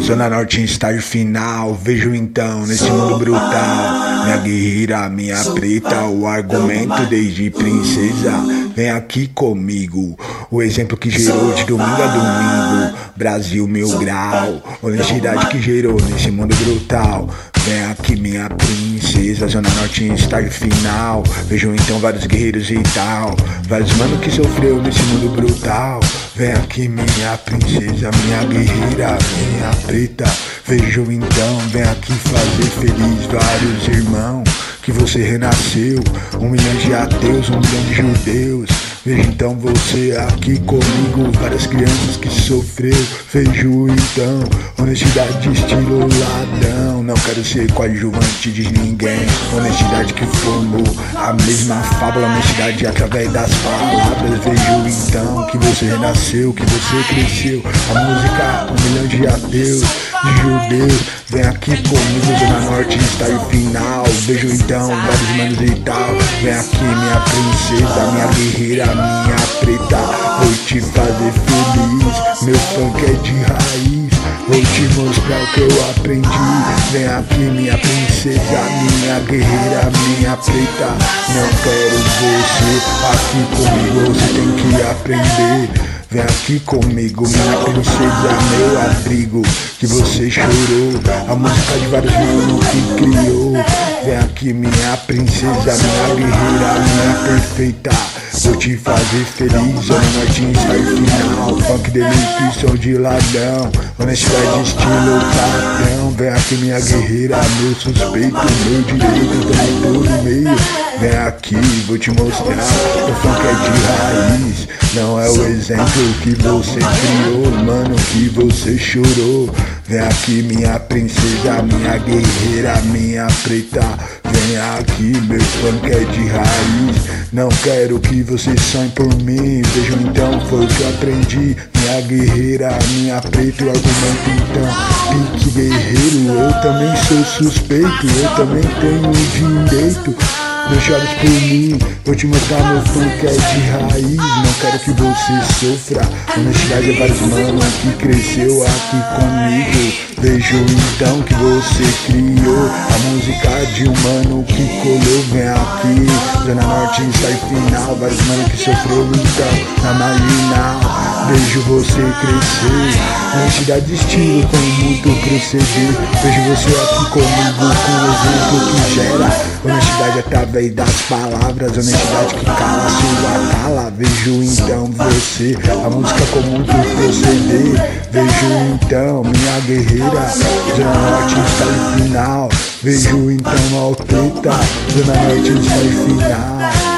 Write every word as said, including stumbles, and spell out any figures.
Zona Norte em estágio final. Vejo então nesse mundo brutal minha guerreira, minha preta. O argumento desde princesa. Vem aqui comigo. O exemplo que gerou de domingo a domingo. Brasil mil grau. Honestidade que gerou nesse mundo brutal. Vem aqui minha princesa. Zona Norte em estágio final. Vejo então vários guerreiros e tal. Vários mano que sofreu nesse mundo brutal. Vem aqui minha princesa, minha guerreira, minha preta. Vejo então, vem aqui fazer feliz vários irmãos que você renasceu. Um milhão de ateus, um milhão de judeus. Vejo então você aqui comigo, várias crianças que sofreu. Vejo então, honestidade de estilo ladrão. Não quero ser coadjuvante de ninguém. Honestidade que formou a mesma fábula. Honestidade através das palavras. Vejo então que você renasceu, que você cresceu. A música, um milhão de ateus, de judeus. Vem aqui comigo, Zona Norte, estágio final. Vejo então vários manos e tal. Vem aqui minha princesa, minha guerreira, minha preta. Vou te fazer feliz, meu funk é de raiz. Vou te mostrar o que eu aprendi. Vem aqui minha princesa, minha guerreira, minha preta. Não quero você aqui comigo, você tem que aprender. Vem aqui comigo, minha princesa, meu abrigo, que você chorou. A música de vários manos que criou. Vem aqui minha princesa, minha guerreira, minha perfeita. Vou te fazer feliz, Zona Norte em estágio final. Funk delírio, som de ladrão. Honestidade, estilo padrão. Vem aqui minha guerreira, meu suspeito, meu direito, também tô no meio. Vem aqui, vou te mostrar, o funk é de raiz. Não é o exemplo que você criou, mano, que você chorou. Vem aqui minha princesa, minha guerreira, minha preta. Vem aqui, meu funk é de raiz. Não quero que você sonhe por mim. Vejo então, foi o que eu aprendi. Minha guerreira, minha preta, o argumento então. Pique guerreiro, eu também sou suspeito. Eu também tenho direito. Não chores por mim, vou te mostrar meu funk é de raiz. Não quero que você sofra. Honestidade é vários manos que cresceu aqui comigo. Vejo então que você criou a música de um mano que colou. Vem aqui, Zona Norte em estágio final. Vários manos que sofreu então na marginal. Vejo você crescer, honestidade de estilo com muito proceder. Vejo você aqui comigo com o exemplo que gera. Honestidade através das palavras, honestidade que cala sua cala. Vejo então você, a música com muito proceder. Vejo então minha guerreira, Zona Norte está no final. Vejo então a preta, Zona Norte está no final.